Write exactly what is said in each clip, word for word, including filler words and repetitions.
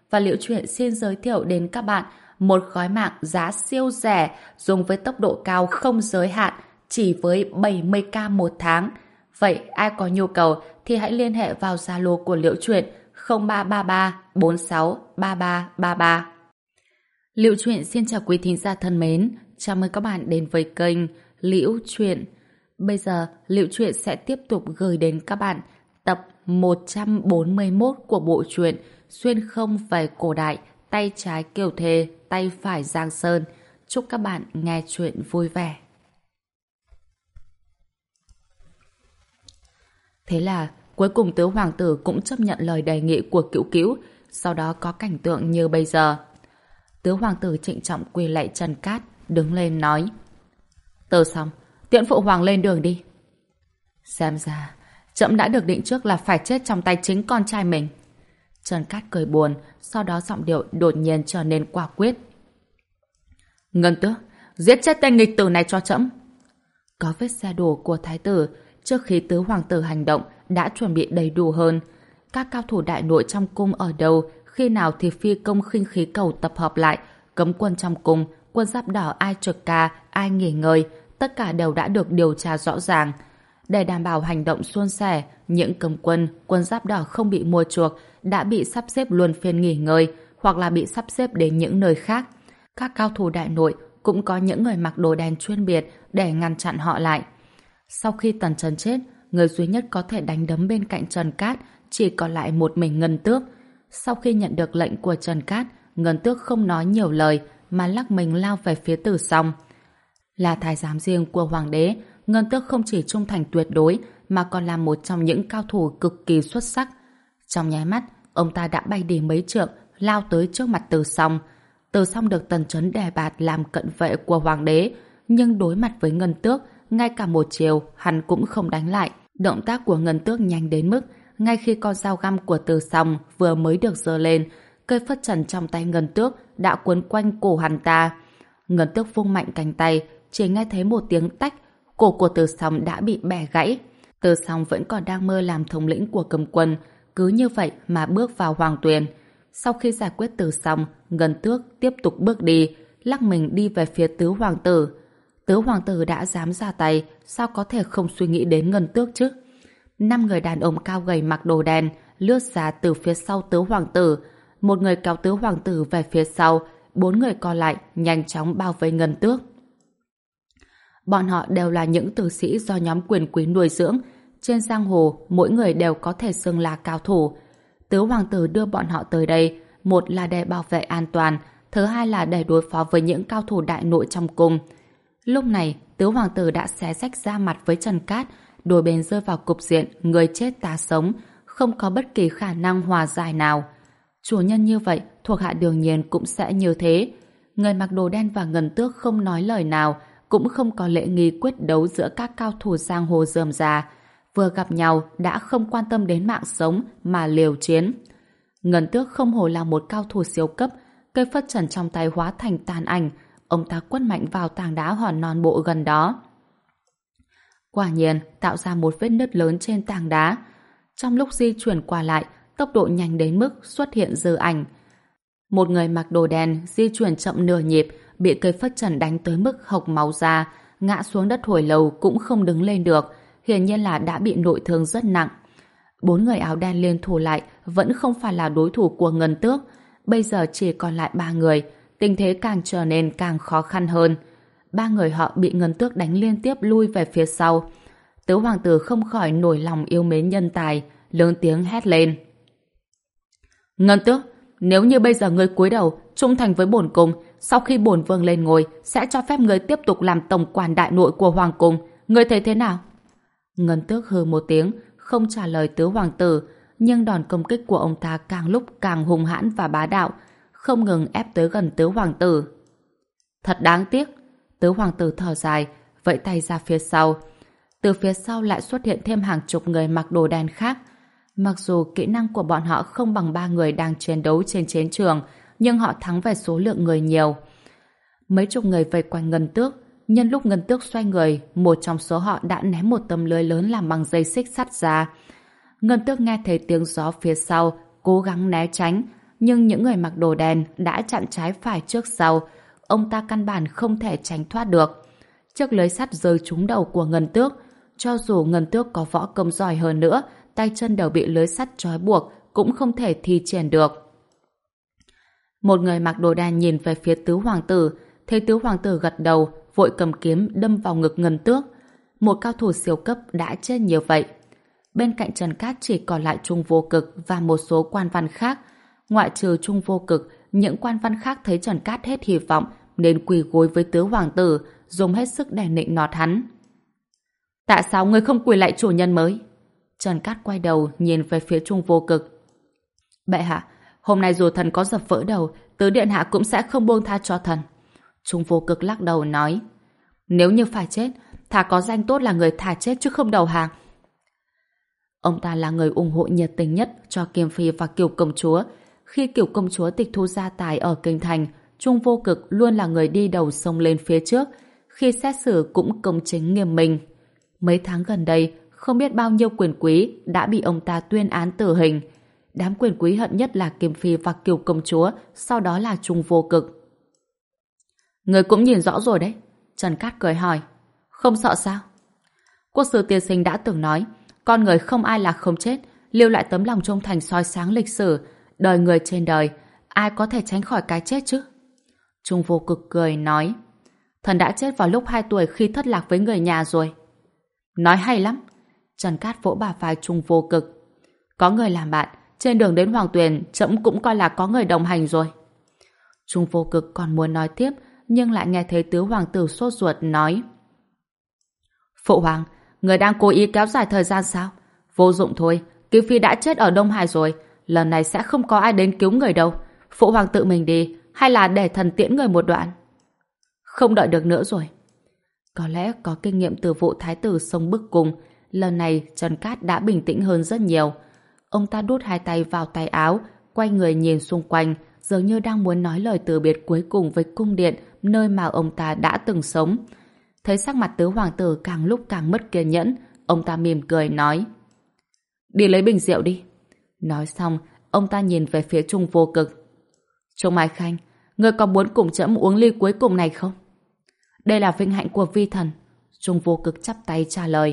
và Liễu Chuyện xin giới thiệu đến các bạn một gói mạng giá siêu rẻ dùng với tốc độ cao không giới hạn chỉ với bảy mươi k một tháng. Vậy ai có nhu cầu thì hãy liên hệ vào Zalo của Liễu Chuyện không ba ba ba bốn sáu ba ba ba ba. Liễu Chuyện xin chào quý thính giả thân mến, chào mừng các bạn đến với kênh Liễu Chuyện. Bây giờ Liễu Chuyện sẽ tiếp tục gửi đến các bạn tập một trăm bốn mươi mốt của bộ truyện Xuyên không về cổ đại, tay trái Kiều Thề, tay phải Giang Sơn. Chúc các bạn nghe chuyện vui vẻ. Thế là cuối cùng Tứ Hoàng tử cũng chấp nhận lời đề nghị của Cữu Cữu, sau đó có cảnh tượng như bây giờ. Tứ Hoàng tử trịnh trọng quỳ lạy Trần Cát, đứng lên nói: Từ xong, tiễn phụ hoàng lên đường đi. Xem ra trẫm đã được định trước là phải chết trong tay chính con trai mình. Trần Cát cười buồn, sau đó giọng điệu đột nhiên trở nên quả quyết. Ngân Tước, giết chết tên nghịch tử này cho trẫm. Có vết xe đổ của thái tử, trước khi Tứ Hoàng tử hành động đã chuẩn bị đầy đủ hơn. Các cao thủ đại nội trong cung ở đâu, khi nào thì phi công khinh khí cầu tập hợp lại, cấm quân trong cung, quân giáp đỏ ai trực ca, ai nghỉ ngơi, tất cả đều đã được điều tra rõ ràng. Để đảm bảo hành động suôn sẻ, những cấm quân, quân giáp đỏ không bị mua chuộc đã bị sắp xếp luân phiên nghỉ ngơi hoặc là bị sắp xếp đến những nơi khác. Các cao thủ đại nội cũng có những người mặc đồ đen chuyên biệt để ngăn chặn họ lại. Sau khi Tần Trấn chết, người duy nhất có thể đánh đấm bên cạnh Trần Cát chỉ còn lại một mình Ngân Tước. Sau khi nhận được lệnh của Trần Cát, Ngân Tước không nói nhiều lời mà lắc mình lao về phía Tử Song. Là thái giám riêng của hoàng đế, Ngân Tước không chỉ trung thành tuyệt đối mà còn là một trong những cao thủ cực kỳ xuất sắc. Trong nháy mắt, ông ta đã bay đi mấy trượng, lao tới trước mặt Tử Song. Tử Song được Tần Trấn đề bạt làm cận vệ của hoàng đế, nhưng đối mặt với Ngân Tước, ngay cả một chiều hắn cũng không đánh lại. Động tác của Ngân Tước nhanh đến mức ngay khi con dao găm của Tử Song vừa mới được giơ lên, cây phất trần trong tay Ngân Tước đã quấn quanh cổ hắn ta. Ngân Tước vung mạnh cánh tay, chỉ nghe thấy một tiếng tách, cổ của Tử Song đã bị bẻ gãy. Tử Song vẫn còn đang mơ làm thống lĩnh của cấm quân, cứ như vậy mà bước vào Hoàng Tuyền. Sau khi giải quyết Tử Song, Ngân Tước tiếp tục bước đi, lắc mình đi về phía Tứ Hoàng tử. Tứ Hoàng tử đã dám ra tay, sao có thể không suy nghĩ đến Ngân Tước chứ? Năm người đàn ông cao gầy mặc đồ đen lướt ra từ phía sau Tứ Hoàng tử. Một người kéo Tứ Hoàng tử về phía sau, bốn người còn lại nhanh chóng bao vây Ngân Tước. Bọn họ đều là những tử sĩ do nhóm quyền quý nuôi dưỡng. Trên giang hồ, mỗi người đều có thể xưng là cao thủ. Tứ Hoàng tử đưa bọn họ tới đây, một là để bảo vệ an toàn, thứ hai là để đối phó với những cao thủ đại nội trong cung. Lúc này, Tứ Hoàng tử đã xé rách ra mặt với Trần Cát, đôi bên rơi vào cục diện người chết ta sống, không có bất kỳ khả năng hòa giải nào. Chủ nhân như vậy, thuộc hạ đương nhiên cũng sẽ như thế. Người mặc đồ đen và Ngân Tước không nói lời nào, cũng không có lễ nghi quyết đấu giữa các cao thủ giang hồ rườm rà. Vừa gặp nhau đã không quan tâm đến mạng sống mà liều chiến. Ngân Tước không hổ là một cao thủ siêu cấp, cây phất trần trong tay hóa thành tàn ảnh, ông ta quất mạnh vào tảng đá hòn non bộ gần đó. Quả nhiên tạo ra một vết nứt lớn trên tảng đá. Trong lúc di chuyển qua lại, tốc độ nhanh đến mức xuất hiện dư ảnh. Một người mặc đồ đen di chuyển chậm nửa nhịp, bị cây phất trần đánh tới mức hộc máu ra, ngã xuống đất hồi lâu cũng không đứng lên được, hiển nhiên là đã bị nội thương rất nặng. Bốn người áo đen liên thủ lại vẫn không phải là đối thủ của Ngân Tước. Bây giờ chỉ còn lại ba người, tình thế càng trở nên càng khó khăn hơn. Ba người họ bị Ngân Tước đánh liên tiếp lui về phía sau. Tứ Hoàng tử không khỏi nổi lòng yêu mến nhân tài, lớn tiếng hét lên. Ngân Tước, nếu như bây giờ ngươi cúi đầu, trung thành với bổn cung, sau khi bổn vương lên ngôi, sẽ cho phép ngươi tiếp tục làm tổng quản đại nội của Hoàng cung. Ngươi thấy thế nào? Ngân Tước hừ một tiếng, không trả lời Tứ Hoàng tử, nhưng đòn công kích của ông ta càng lúc càng hung hãn và bá đạo, không ngừng ép tới gần Tứ Hoàng tử. Thật đáng tiếc. Tứ Hoàng tử thở dài, vẫy tay ra phía sau. Từ phía sau lại xuất hiện thêm hàng chục người mặc đồ đen khác. Mặc dù kỹ năng của bọn họ không bằng ba người đang chiến đấu trên chiến trường, nhưng họ thắng về số lượng người nhiều. Mấy chục người vây quanh Ngân Tước. Nhân lúc Ngân Tước xoay người, một trong số họ đã ném một tấm lưới lớn làm bằng dây xích sắt ra. Ngân Tước nghe thấy tiếng gió phía sau, cố gắng né tránh. nhưng những người mặc đồ đen đã chặn trái phải trước sau, ông ta căn bản không thể tránh thoát được. Chiếc lưới sắt rơi trúng đầu của Ngân Tước. Cho dù Ngân Tước có võ công giỏi hơn nữa, tay chân đều bị lưới sắt trói buộc, cũng không thể thi triển được. Một người mặc đồ đen nhìn về phía tứ hoàng tử, thấy tứ hoàng tử gật đầu, vội cầm kiếm đâm vào ngực Ngân Tước. Một cao thủ siêu cấp đã chết như vậy. Bên cạnh Trần Cát chỉ còn lại Trung Vô Cực và một số quan văn khác. Ngoại trừ Trung Vô Cực, những quan văn khác thấy Trần Cát hết hy vọng nên quỳ gối với tứ hoàng tử, dùng hết sức để nịnh nọt hắn. Tại sao ngươi không quỳ lại chủ nhân mới? Trần Cát quay đầu nhìn về phía Trung Vô Cực. Bệ hạ, hôm nay dù thần có dập vỡ đầu, tứ điện hạ cũng sẽ không buông tha cho thần. Trung Vô Cực lắc đầu nói, nếu như phải chết, thà có danh tốt là người thà chết chứ không đầu hàng. Ông ta là người ủng hộ nhiệt tình nhất cho Kiêm Phi và Kiều Công Chúa. Khi Kiều Công Chúa tịch thu gia tài ở Kinh Thành, Trung Vô Cực luôn là người đi đầu xông lên phía trước. Khi xét xử cũng công chính nghiêm minh. Mấy tháng gần đây, không biết bao nhiêu quyền quý đã bị ông ta tuyên án tử hình. Đám quyền quý hận nhất là Kiêm Phi và Kiều Công Chúa, sau đó là Trung Vô Cực. Người cũng nhìn rõ rồi đấy. Trần Cát cười hỏi. Không sợ sao? Quốc sư tiên sinh đã từng nói, con người không ai là không chết, lưu lại tấm lòng trung thành soi sáng lịch sử. Đời người trên đời, ai có thể tránh khỏi cái chết chứ? Trung Vô Cực cười nói, thần đã chết vào lúc hai tuổi khi thất lạc với người nhà rồi. Nói hay lắm. Trần Cát vỗ bả vai Trung Vô Cực. Có người làm bạn, trên đường đến Hoàng Tuyền, trẫm cũng coi là có người đồng hành rồi. Trung Vô Cực còn muốn nói tiếp, nhưng lại nghe thấy tứ hoàng tử sốt ruột nói, Phụ hoàng, người đang cố ý kéo dài thời gian sao? Vô dụng thôi, Kiều Phi đã chết ở Đông Hải rồi, lần này sẽ không có ai đến cứu người đâu. Phụ hoàng tự mình đi, hay là để thần tiễn người một đoạn? Không đợi được nữa rồi. Có lẽ có kinh nghiệm từ vụ thái tử sông bức cung, lần này Trần Cát đã bình tĩnh hơn rất nhiều. Ông ta đút hai tay vào tay áo, quay người nhìn xung quanh, dường như đang muốn nói lời từ biệt cuối cùng với cung điện nơi mà ông ta đã từng sống. Thấy sắc mặt tứ hoàng tử càng lúc càng mất kiên nhẫn, ông ta mỉm cười nói, đi lấy bình rượu đi. Nói xong, ông ta nhìn về phía Trung Vô Cực. Trung Mai Khanh, ngươi có muốn cùng trẫm uống ly cuối cùng này không? Đây là vinh hạnh của vi thần. Trung Vô Cực chắp tay trả lời.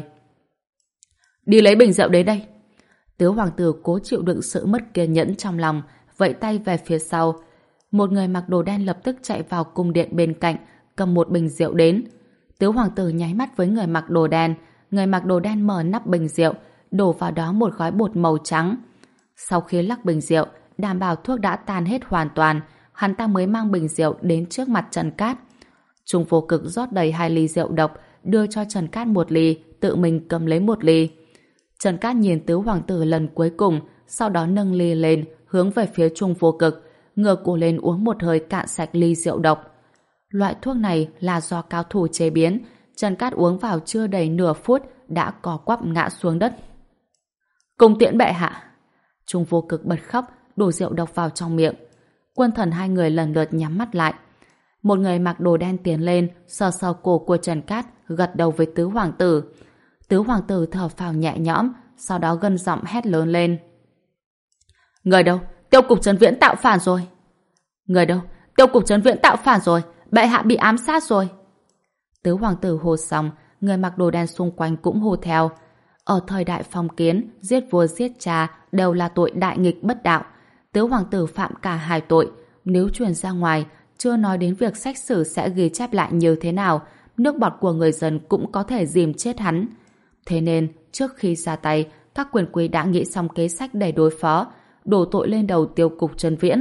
Đi lấy bình rượu đến đây. Tứ hoàng tử cố chịu đựng sự mất kiên nhẫn trong lòng, vẫy tay về phía sau. Một người mặc đồ đen lập tức chạy vào cung điện bên cạnh, cầm một bình rượu đến. Tứ hoàng tử nháy mắt với người mặc đồ đen. Người mặc đồ đen mở nắp bình rượu, đổ vào đó một gói bột màu trắng. Sau khi lắc bình rượu, đảm bảo thuốc đã tan hết hoàn toàn, hắn ta mới mang bình rượu đến trước mặt Trần Cát. Trung Vô Cực rót đầy hai ly rượu độc, đưa cho Trần Cát một ly, tự mình cầm lấy một ly. Trần Cát nhìn tứ hoàng tử lần cuối cùng, sau đó nâng ly lên, hướng về phía Trung Vô Cực, ngửa cổ lên uống một hơi cạn sạch ly rượu độc. Loại thuốc này là do cao thủ chế biến, Trần Cát uống vào chưa đầy nửa phút đã co quắp ngã xuống đất. Cung tiễn bệ hạ. Trung Vô Cực bật khóc, đổ rượu độc vào trong miệng. Quân thần hai người lần lượt nhắm mắt lại. Một người mặc đồ đen tiến lên, sờ sờ cổ của Trần Cát, gật đầu với tứ hoàng tử. Tứ hoàng tử thở phào nhẹ nhõm, sau đó gân giọng hét lớn lên. Người đâu? Tiêu cục Trấn Viễn tạo phản rồi. Người đâu? Tiêu cục Trấn Viễn tạo phản rồi. Bệ hạ bị ám sát rồi. Tứ hoàng tử hô xong, người mặc đồ đen xung quanh cũng hô theo. Ở thời đại phong kiến, giết vua giết cha đều là tội đại nghịch bất đạo. Tứ hoàng tử phạm cả hai tội. Nếu truyền ra ngoài, chưa nói đến việc xét xử sẽ ghi chép lại như thế nào, nước bọt của người dân cũng có thể dìm chết hắn. Thế nên, trước khi ra tay, các quyền quý đã nghĩ xong kế sách để đối phó, đổ tội lên đầu Tiêu cục Trấn Viễn.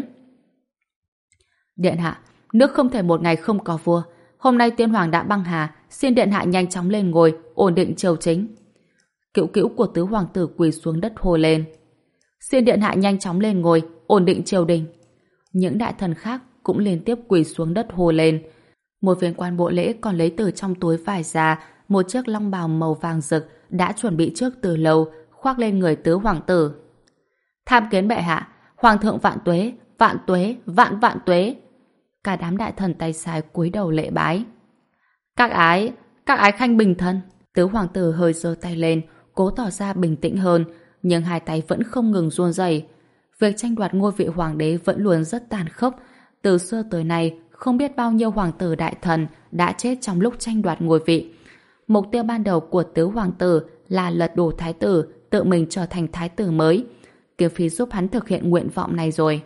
Điện hạ, nước không thể một ngày không có vua. Hôm nay tiên hoàng đã băng hà, xin điện hạ nhanh chóng lên ngôi, ổn định triều chính. Cữu cữu của tứ hoàng tử quỳ xuống đất hô lên. Xin điện hạ nhanh chóng lên ngôi, ổn định triều đình. Những đại thần khác cũng liên tiếp quỳ xuống đất hô lên. Một viên quan bộ lễ còn lấy từ trong túi vải ra một chiếc long bào màu vàng rực đã chuẩn bị trước từ lâu, khoác lên người tứ hoàng tử. Tham kiến bệ hạ, hoàng thượng vạn tuế, vạn tuế, vạn vạn tuế. Cả đám đại thần tay sai cúi đầu lễ bái. Các ái, các ái khanh bình thân. Tứ hoàng tử hơi giơ tay lên, cố tỏ ra bình tĩnh hơn, nhưng hai tay vẫn không ngừng run rẩy. Việc tranh đoạt ngôi vị hoàng đế vẫn luôn rất tàn khốc. Từ xưa tới nay, không biết bao nhiêu hoàng tử đại thần đã chết trong lúc tranh đoạt ngôi vị. Mục tiêu ban đầu của tứ hoàng tử là lật đổ thái tử, tự mình trở thành thái tử mới. Kiếm Phi giúp hắn thực hiện nguyện vọng này rồi.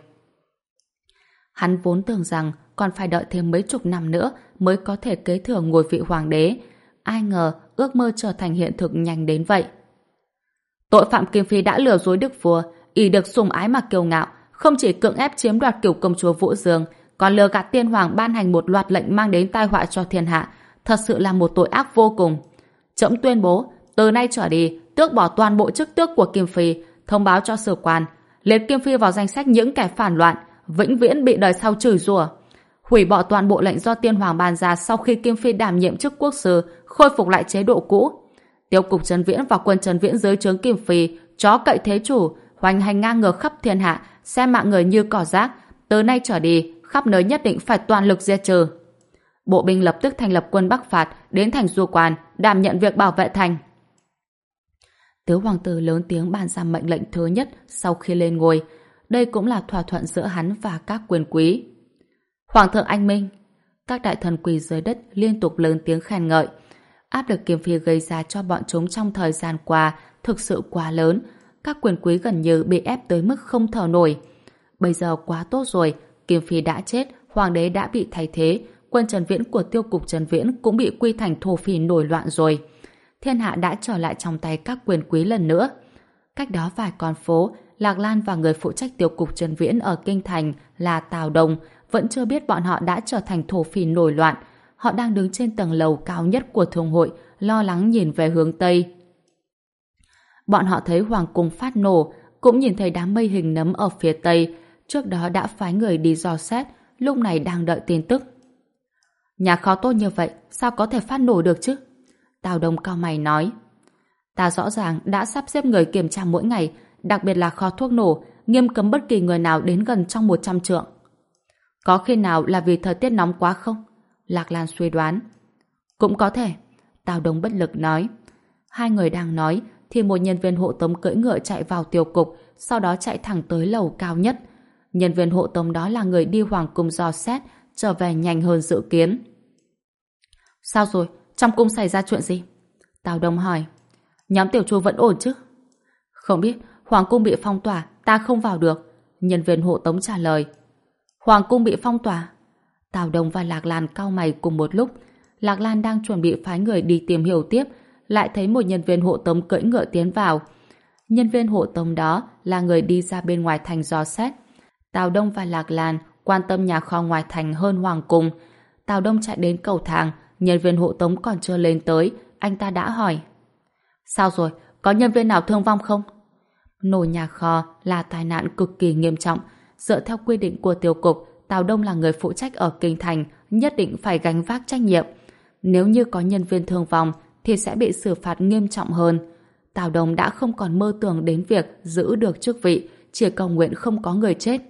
Hắn vốn tưởng rằng còn phải đợi thêm mấy chục năm nữa mới có thể kế thừa ngôi vị hoàng đế. Ai ngờ ước mơ trở thành hiện thực nhanh đến vậy. Tội phạm Kiếm Phi đã lừa dối đức vua, ỷ được sủng ái mà kiêu ngạo, không chỉ cưỡng ép chiếm đoạt cửu công chúa Vũ Dương, còn lừa gạt tiên hoàng ban hành một loạt lệnh mang đến tai họa cho thiên hạ, thật sự là một tội ác vô cùng. Trẫm tuyên bố, từ nay trở đi, tước bỏ toàn bộ chức tước của Kiếm Phi, thông báo cho sử quan, liệt Kiếm Phi vào danh sách những kẻ phản loạn, vĩnh viễn bị đời sau chửi rủa. Hủy bỏ toàn bộ lệnh do tiên hoàng ban ra sau khi Kiếm Phi đảm nhiệm chức quốc sư, khôi phục lại chế độ cũ. Tiêu cục Trấn Viễn và quân Trấn Viễn dưới trướng Kiếm Phi, chó cậy thế chủ, hoành hành ngang ngược khắp thiên hạ, xem mạng người như cỏ rác. Từ nay trở đi, khắp nơi nhất định phải toàn lực diệt trừ. Bộ binh lập tức thành lập quân Bắc phạt đến thành Du Quan, đảm nhận việc bảo vệ thành. Tứ hoàng tử lớn tiếng ban ra mệnh lệnh thứ nhất sau khi lên ngôi. Đây cũng là thỏa thuận giữa hắn và các quyền quý. Hoàng thượng anh minh! Các đại thần quỳ dưới đất liên tục lớn tiếng khen ngợi. Áp lực Kiếm Phi gây ra cho bọn chúng trong thời gian qua thực sự quá lớn. Các quyền quý gần như bị ép tới mức không thở nổi. Bây giờ quá tốt rồi, Kiếm Phi đã chết, hoàng đế đã bị thay thế, quân Trấn Viễn của tiêu cục Trấn Viễn cũng bị quy thành thổ phỉ nổi loạn rồi. Thiên hạ đã trở lại trong tay các quyền quý lần nữa. Cách đó vài con phố, Lạc Lan và người phụ trách tiêu cục Trấn Viễn ở Kinh Thành là Tào Đông vẫn chưa biết bọn họ đã trở thành thổ phỉ nổi loạn. Họ đang đứng trên tầng lầu cao nhất của thương hội, lo lắng nhìn về hướng Tây. Bọn họ thấy hoàng cung phát nổ, cũng nhìn thấy đám mây hình nấm ở phía Tây. Trước đó đã phái người đi dò xét, lúc này đang đợi tin tức. Nhà kho tốt như vậy, sao có thể phát nổ được chứ? Tào Đông cau mày nói. Ta rõ ràng đã sắp xếp người kiểm tra mỗi ngày, đặc biệt là kho thuốc nổ, nghiêm cấm bất kỳ người nào đến gần trong một trăm trượng. Có khi nào là vì thời tiết nóng quá không? Lạc Lan suy đoán. Cũng có thể. Tào Đông bất lực nói. Hai người đang nói thì một nhân viên hộ tống cưỡi ngựa chạy vào tiêu cục, sau đó chạy thẳng tới lầu cao nhất. Nhân viên hộ tống đó là người đi hoàng cung dò xét, trở về nhanh hơn dự kiến. Sao rồi? Trong cung xảy ra chuyện gì? Tào Đông hỏi. Nhóm tiểu chu vẫn ổn chứ? Không biết, hoàng cung bị phong tỏa, ta không vào được. Nhân viên hộ tống trả lời. Hoàng cung bị phong tỏa? Tào Đông và Lạc Lan cau mày cùng một lúc. Lạc Lan đang chuẩn bị phái người đi tìm hiểu tiếp, lại thấy một nhân viên hộ tống cưỡi ngựa tiến vào. Nhân viên hộ tống đó là người đi ra bên ngoài thành dò xét. Tào Đông và Lạc Lan quan tâm nhà kho ngoài thành hơn hoàng cung. Tào Đông chạy đến cầu thang, nhân viên hộ tống còn chưa lên tới, anh ta đã hỏi. Sao rồi? Có nhân viên nào thương vong không? Nổ nhà kho là tai nạn cực kỳ nghiêm trọng. Dựa theo quy định của tiêu cục, Tào Đông là người phụ trách ở Kinh Thành, nhất định phải gánh vác trách nhiệm. Nếu như có nhân viên thương vong thì sẽ bị xử phạt nghiêm trọng hơn. Tào Đông đã không còn mơ tưởng đến việc giữ được chức vị, chỉ cầu nguyện không có người chết.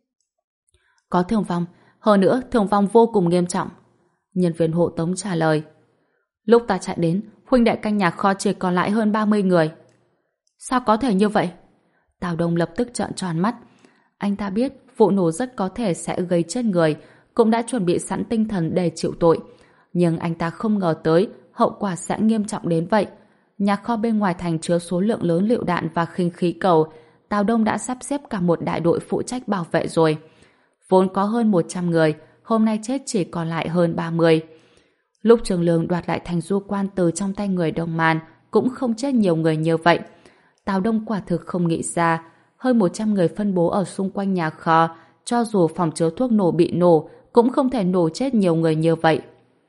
Có thương vong, hơn nữa thương vong vô cùng nghiêm trọng. Nhân viên hộ tống trả lời. Lúc ta chạy đến, huynh đệ canh nhà kho chỉ còn lại hơn ba mươi người. Sao có thể như vậy? Tào Đông lập tức trợn tròn mắt. Anh ta biết vụ nổ rất có thể sẽ gây chết người, cũng đã chuẩn bị sẵn tinh thần để chịu tội. Nhưng anh ta không ngờ tới hậu quả sẽ nghiêm trọng đến vậy. Nhà kho bên ngoài thành chứa số lượng lớn lựu đạn và khinh khí cầu. Tào Đông đã sắp xếp cả một đại đội phụ trách bảo vệ rồi. Vốn có hơn một trăm người, hôm nay chết chỉ còn lại hơn ba mươi. Lúc Trường Lương đoạt lại thành Du Quan từ trong tay người Đông Man, cũng không chết nhiều người như vậy. Tào Đông quả thực không nghĩ ra, hơn một trăm người phân bố ở xung quanh nhà kho, cho dù phòng chứa thuốc nổ bị nổ, cũng không thể nổ chết nhiều người như vậy.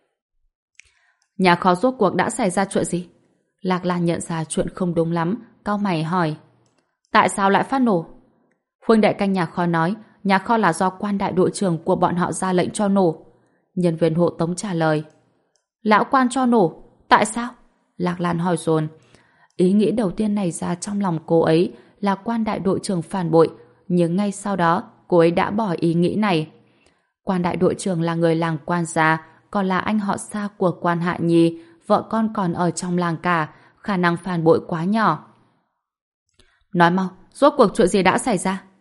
Nhà kho rốt cuộc đã xảy ra chuyện gì? Lạc Lan nhận ra chuyện không đúng lắm, cau mày hỏi. Tại sao lại phát nổ? Huynh đệ canh nhà kho nói, nhà kho là do quan đại đội trưởng của bọn họ ra lệnh cho nổ. Nhân viên hộ tống trả lời. Lão quan cho nổ? Tại sao? Lạc Lan hỏi dồn. Ý nghĩ đầu tiên này ra trong lòng cô ấy là quan đại đội trưởng phản bội, nhưng ngay sau đó cô ấy đã bỏ ý nghĩ này. Quan đại đội trưởng là người làng Quan gia, còn là anh họ xa của Quan Hạ Nhi, vợ con còn ở trong làng cả, khả năng phản bội quá nhỏ. Nói mau, rốt cuộc chuyện gì đã xảy ra?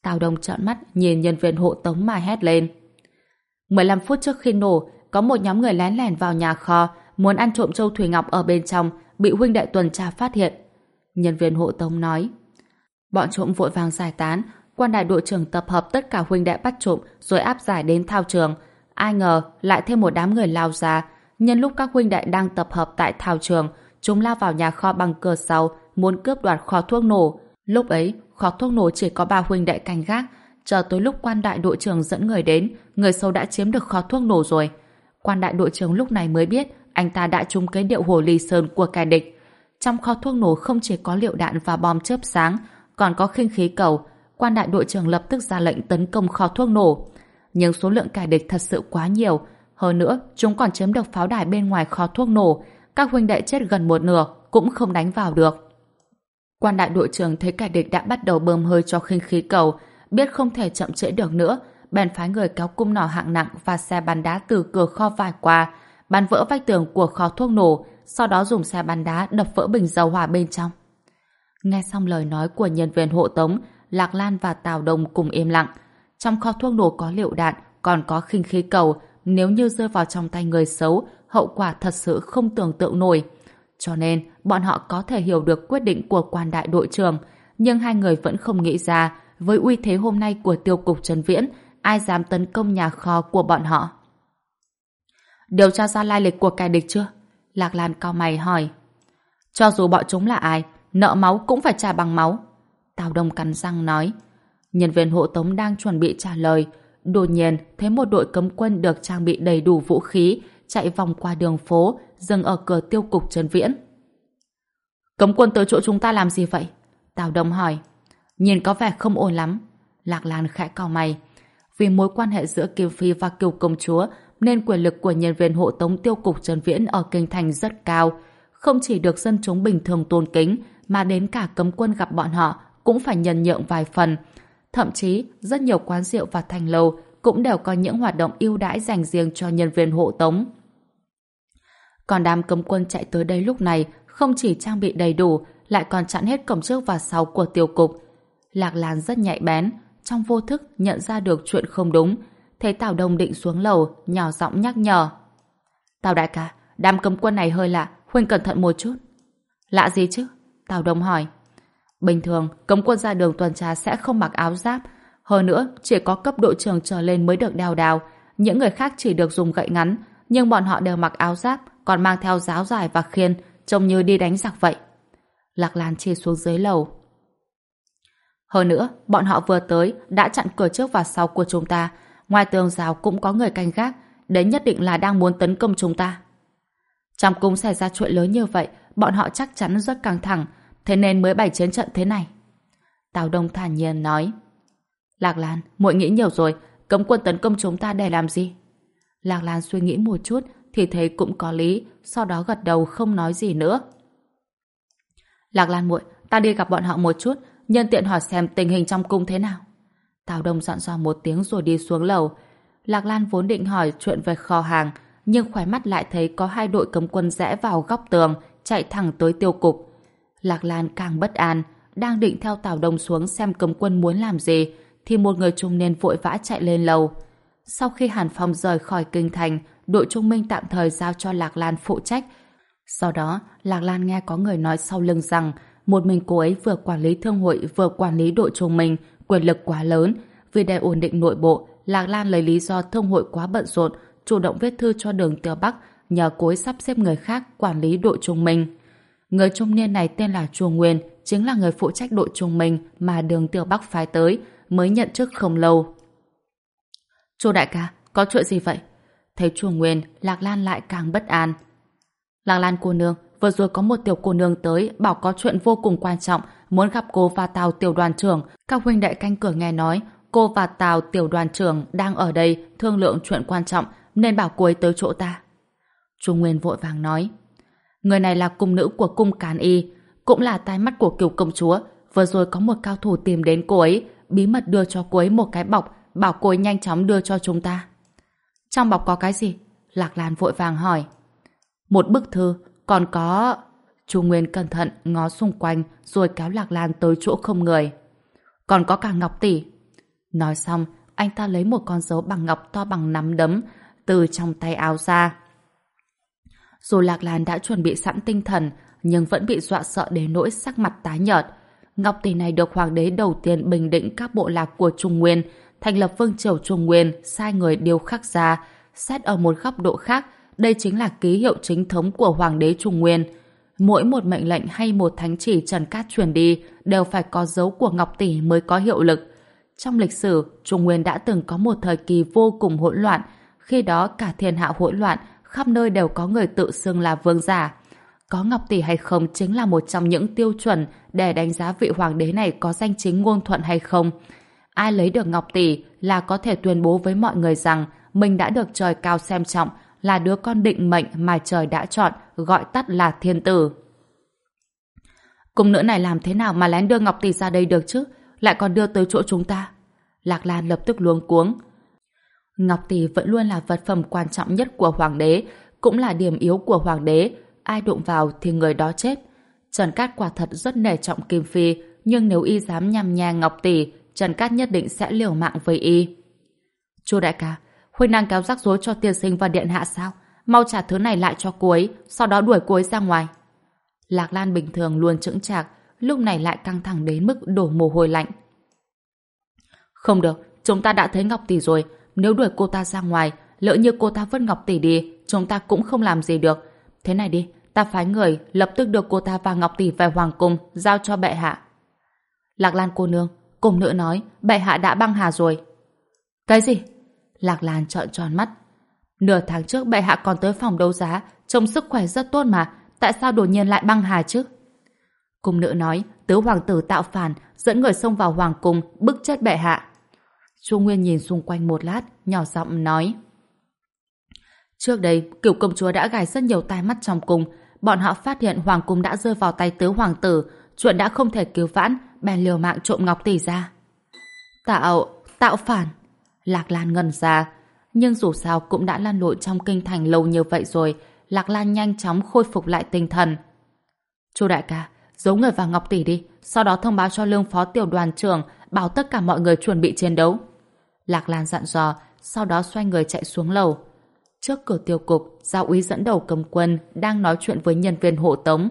Tào Đông trợn mắt nhìn nhân viên hộ tống mà hét lên. mười lăm phút trước khi nổ, có một nhóm người lén lẻn vào nhà kho, muốn ăn trộm châu Thủy Ngọc ở bên trong, bị huynh đệ tuần tra phát hiện. Nhân viên hộ tống nói. Bọn trộm vội vàng giải tán, quan đại đội trưởng tập hợp tất cả huynh đệ bắt trộm rồi áp giải đến thao trường. Ai ngờ lại thêm một đám người lao ra. Nhân lúc các huynh đệ đang tập hợp tại thao trường, chúng lao vào nhà kho bằng cửa sau, muốn cướp đoạt kho thuốc nổ. Lúc ấy, kho thuốc nổ chỉ có ba huynh đệ canh gác. Chờ tới lúc quan đại đội trưởng dẫn người đến, người xấu đã chiếm được kho thuốc nổ rồi. Quan đại đội trưởng lúc này mới biết anh ta đã trúng cái điệu hồ ly sơn của kẻ địch. Trong kho thuốc nổ không chỉ có liệu đạn và bom chớp sáng, còn có khinh khí cầu. Quan đại đội trưởng lập tức ra lệnh tấn công kho thuốc nổ. Nhưng số lượng kẻ địch thật sự quá nhiều. Hơn nữa, chúng còn chiếm được pháo đài bên ngoài kho thuốc nổ. Các huynh đệ chết gần một nửa, cũng không đánh vào được. Quan đại đội trưởng thấy kẻ địch đã bắt đầu bơm hơi cho khinh khí cầu, biết không thể chậm trễ được nữa, bèn phái người kéo cung nỏ hạng nặng và xe bắn đá từ cửa kho vải qua, bắn vỡ vách tường của kho thuốc nổ, sau đó dùng xe bắn đá đập vỡ bình dầu hỏa bên trong. Nghe xong lời nói của nhân viên hộ tống, Lạc Lan và Tào Đông cùng im lặng. Trong kho thuốc nổ có lựu đạn, còn có khinh khí cầu, nếu như rơi vào trong tay người xấu, hậu quả thật sự không tưởng tượng nổi. Cho nên, bọn họ có thể hiểu được quyết định của quan đại đội trưởng, nhưng hai người vẫn không nghĩ ra, với uy thế hôm nay của tiêu cục Trấn Viễn, ai dám tấn công nhà kho của bọn họ. Điều tra ra lai lịch của kẻ địch chưa? Lạc Lan cau mày hỏi. Cho dù bọn chúng là ai, nợ máu cũng phải trả bằng máu. Tào Đông cắn răng nói. Nhân viên hộ tống đang chuẩn bị trả lời. Đột nhiên thấy một đội cấm quân được trang bị đầy đủ vũ khí chạy vòng qua đường phố, dừng ở cửa tiêu cục Trấn Viễn. Cấm quân tới chỗ chúng ta làm gì vậy? Tào Đông hỏi. Nhìn có vẻ không ổn lắm. Lạc Lan khẽ cau mày. Vì mối quan hệ giữa Kiều Phi và Kiều công chúa nên quyền lực của nhân viên hộ tống tiêu cục Trấn Viễn ở kinh thành rất cao. Không chỉ được dân chúng bình thường tôn kính, mà đến cả cấm quân gặp bọn họ cũng phải nhân nhượng vài phần. Thậm chí, rất nhiều quán rượu và thành lầu cũng đều có những hoạt động ưu đãi dành riêng cho nhân viên hộ tống. Còn đám cấm quân chạy tới đây lúc này không chỉ trang bị đầy đủ, lại còn chặn hết cổng trước và sau của tiêu cục. Lạc Lan rất nhạy bén, trong vô thức nhận ra được chuyện không đúng. Thấy Tào Đông định xuống lầu, nhỏ giọng nhắc nhở. Tào đại ca, đám cấm quân này hơi lạ, huynh cẩn thận một chút. Lạ gì chứ? Tào Đông hỏi. Bình thường, cấm quân ra đường tuần tra sẽ không mặc áo giáp. Hơn nữa, chỉ có cấp đội trưởng trở lên mới được đeo đao. Những người khác chỉ được dùng gậy ngắn, nhưng bọn họ đều mặc áo giáp, còn mang theo giáo dài và khiên, trông như đi đánh giặc vậy. Lạc Lan chỉ xuống dưới lầu. Hơn nữa, bọn họ vừa tới, đã chặn cửa trước và sau của chúng ta. Ngoài tường rào cũng có người canh gác, đấy nhất định là đang muốn tấn công chúng ta. Trong cung xảy ra chuyện lớn như vậy, bọn họ chắc chắn rất căng thẳng, thế nên mới bày chiến trận thế này. Tào Đông thản nhiên nói. Lạc Lan, muội nghĩ nhiều rồi, cấm quân tấn công chúng ta để làm gì? Lạc Lan suy nghĩ một chút thì thấy cũng có lý, sau đó gật đầu không nói gì nữa. Lạc Lan muội, ta đi gặp bọn họ một chút, nhân tiện hỏi xem tình hình trong cung thế nào. Tào Đông dặn dò một tiếng rồi đi xuống lầu. Lạc Lan vốn định hỏi chuyện về kho hàng, nhưng khóe mắt lại thấy có hai đội cấm quân rẽ vào góc tường, chạy thẳng tới tiêu cục. Lạc Lan càng bất an, đang định theo Tào Đông xuống xem cấm quân muốn làm gì, thì một người trung niên vội vã chạy lên lầu. Sau khi Hàn Phong rời khỏi kinh thành, đội trung minh tạm thời giao cho Lạc Lan phụ trách. Sau đó, Lạc Lan nghe có người nói sau lưng rằng một mình cô ấy vừa quản lý thương hội vừa quản lý đội trung minh, quyền lực quá lớn. Vì để ổn định nội bộ, Lạc Lan lấy lý do thương hội quá bận rộn, chủ động viết thư cho Đường Tiêu Bắc nhờ cô ấy sắp xếp người khác quản lý đội trung minh. Người trung niên này tên là Chu Nguyên, chính là người phụ trách đội trung minh mà Đường Tiêu Bắc phái tới, mới nhận chức không lâu. Chu đại ca, có chuyện gì vậy? Thấy Chu Nguyên, Lạc Lan lại càng bất an. Lạc Lan cô nương, vừa rồi có một tiểu cô nương tới bảo có chuyện vô cùng quan trọng, muốn gặp cô và Tào tiểu đoàn trưởng. Các huynh đệ canh cửa nghe nói cô và Tào tiểu đoàn trưởng đang ở đây thương lượng chuyện quan trọng, nên bảo cô ấy tới chỗ ta. Chu Nguyên vội vàng nói. Người này là cung nữ của cung Càn Y, cũng là tai mắt của Kiều công chúa. Vừa rồi có một cao thủ tìm đến cô ấy, bí mật đưa cho cô ấy một cái bọc, bảo cô ấy nhanh chóng đưa cho chúng ta. Trong bọc có cái gì? Lạc Lan vội vàng hỏi. Một bức thư, còn có... Chu Nguyên cẩn thận ngó xung quanh rồi kéo Lạc Lan tới chỗ không người. Còn có cả ngọc tỷ. Nói xong, anh ta lấy một con dấu bằng ngọc to bằng nắm đấm từ trong tay áo ra. Dù Lạc Lan đã chuẩn bị sẵn tinh thần, nhưng vẫn bị dọa sợ đến nỗi sắc mặt tái nhợt. Ngọc tỷ này được hoàng đế đầu tiên bình định các bộ lạc của Trung Nguyên, thành lập vương triều Trung Nguyên, sai người điêu khắc ra. Xét ở một góc độ khác, đây chính là ký hiệu chính thống của hoàng đế Trung Nguyên. Mỗi một mệnh lệnh hay một thánh chỉ Trần Cát truyền đi đều phải có dấu của Ngọc tỷ mới có hiệu lực. Trong lịch sử, Trung Nguyên đã từng có một thời kỳ vô cùng hỗn loạn. Khi đó cả thiên hạ hỗn loạn, khắp nơi đều có người tự xưng là vương giả. Có ngọc tỷ hay không chính là một trong những tiêu chuẩn để đánh giá vị hoàng đế này có danh chính ngôn thuận hay không. Ai lấy được ngọc tỷ là có thể tuyên bố với mọi người rằng mình đã được trời cao xem trọng, là đứa con định mệnh mà trời đã chọn, gọi tắt là thiên tử. Cung nữ này làm thế nào mà lén đưa ngọc tỷ ra đây được chứ, lại còn đưa tới chỗ chúng ta? Lạc Lan lập tức luống cuống. Ngọc tỷ vẫn luôn là vật phẩm quan trọng nhất của hoàng đế, cũng là điểm yếu của hoàng đế. Ai đụng vào thì người đó chết. Trần Cát quả thật rất nể trọng Kim Phi, nhưng nếu y dám nhằm nhà Ngọc tỷ, Trần Cát nhất định sẽ liều mạng với y. Chu đại ca, huynh đang kéo rắc rối cho tiên sinh và điện hạ sao? Mau trả thứ này lại cho cô ấy, sau đó đuổi cô ấy ra ngoài. Lạc Lan bình thường luôn chững chạc, lúc này lại căng thẳng đến mức đổ mồ hôi lạnh. Không được, chúng ta đã thấy Ngọc tỷ rồi, nếu đuổi cô ta ra ngoài, lỡ như cô ta vứt Ngọc tỷ đi, chúng ta cũng không làm gì được. Thế này đi, ta phái người lập tức đưa cô ta và Ngọc tỷ về hoàng cung, giao cho bệ hạ. Lạc Lan cô nương, cung nữ nói, bệ hạ đã băng hà rồi. Cái gì? Lạc Lan trợn tròn mắt. Nửa tháng trước bệ hạ còn tới phòng đấu giá, trông sức khỏe rất tốt mà, tại sao đột nhiên lại băng hà chứ? Cung nữ nói, tứ hoàng tử tạo phản, dẫn người xông vào hoàng cung, bức chết bệ hạ. Chu Nguyên nhìn xung quanh một lát, nhỏ giọng nói. Trước đây, cửu công chúa đã gài rất nhiều tai mắt trong cung. Bọn họ phát hiện hoàng cung đã rơi vào tay tứ hoàng tử. Chuyện đã không thể cứu vãn, bèn liều mạng trộm ngọc tỷ ra. Tạo, tạo phản. Lạc Lan ngẩn ra. Nhưng dù sao cũng đã lăn lộn trong kinh thành lâu như vậy rồi. Lạc Lan nhanh chóng khôi phục lại tinh thần. Chu đại ca, giấu người vào ngọc tỷ đi. Sau đó thông báo cho lương phó tiểu đoàn trưởng, bảo tất cả mọi người chuẩn bị chiến đấu. Lạc Lan dặn dò, sau đó xoay người chạy xuống lầu. Trước cửa tiêu cục, giáo úy dẫn đầu cầm quân đang nói chuyện với nhân viên hộ tống.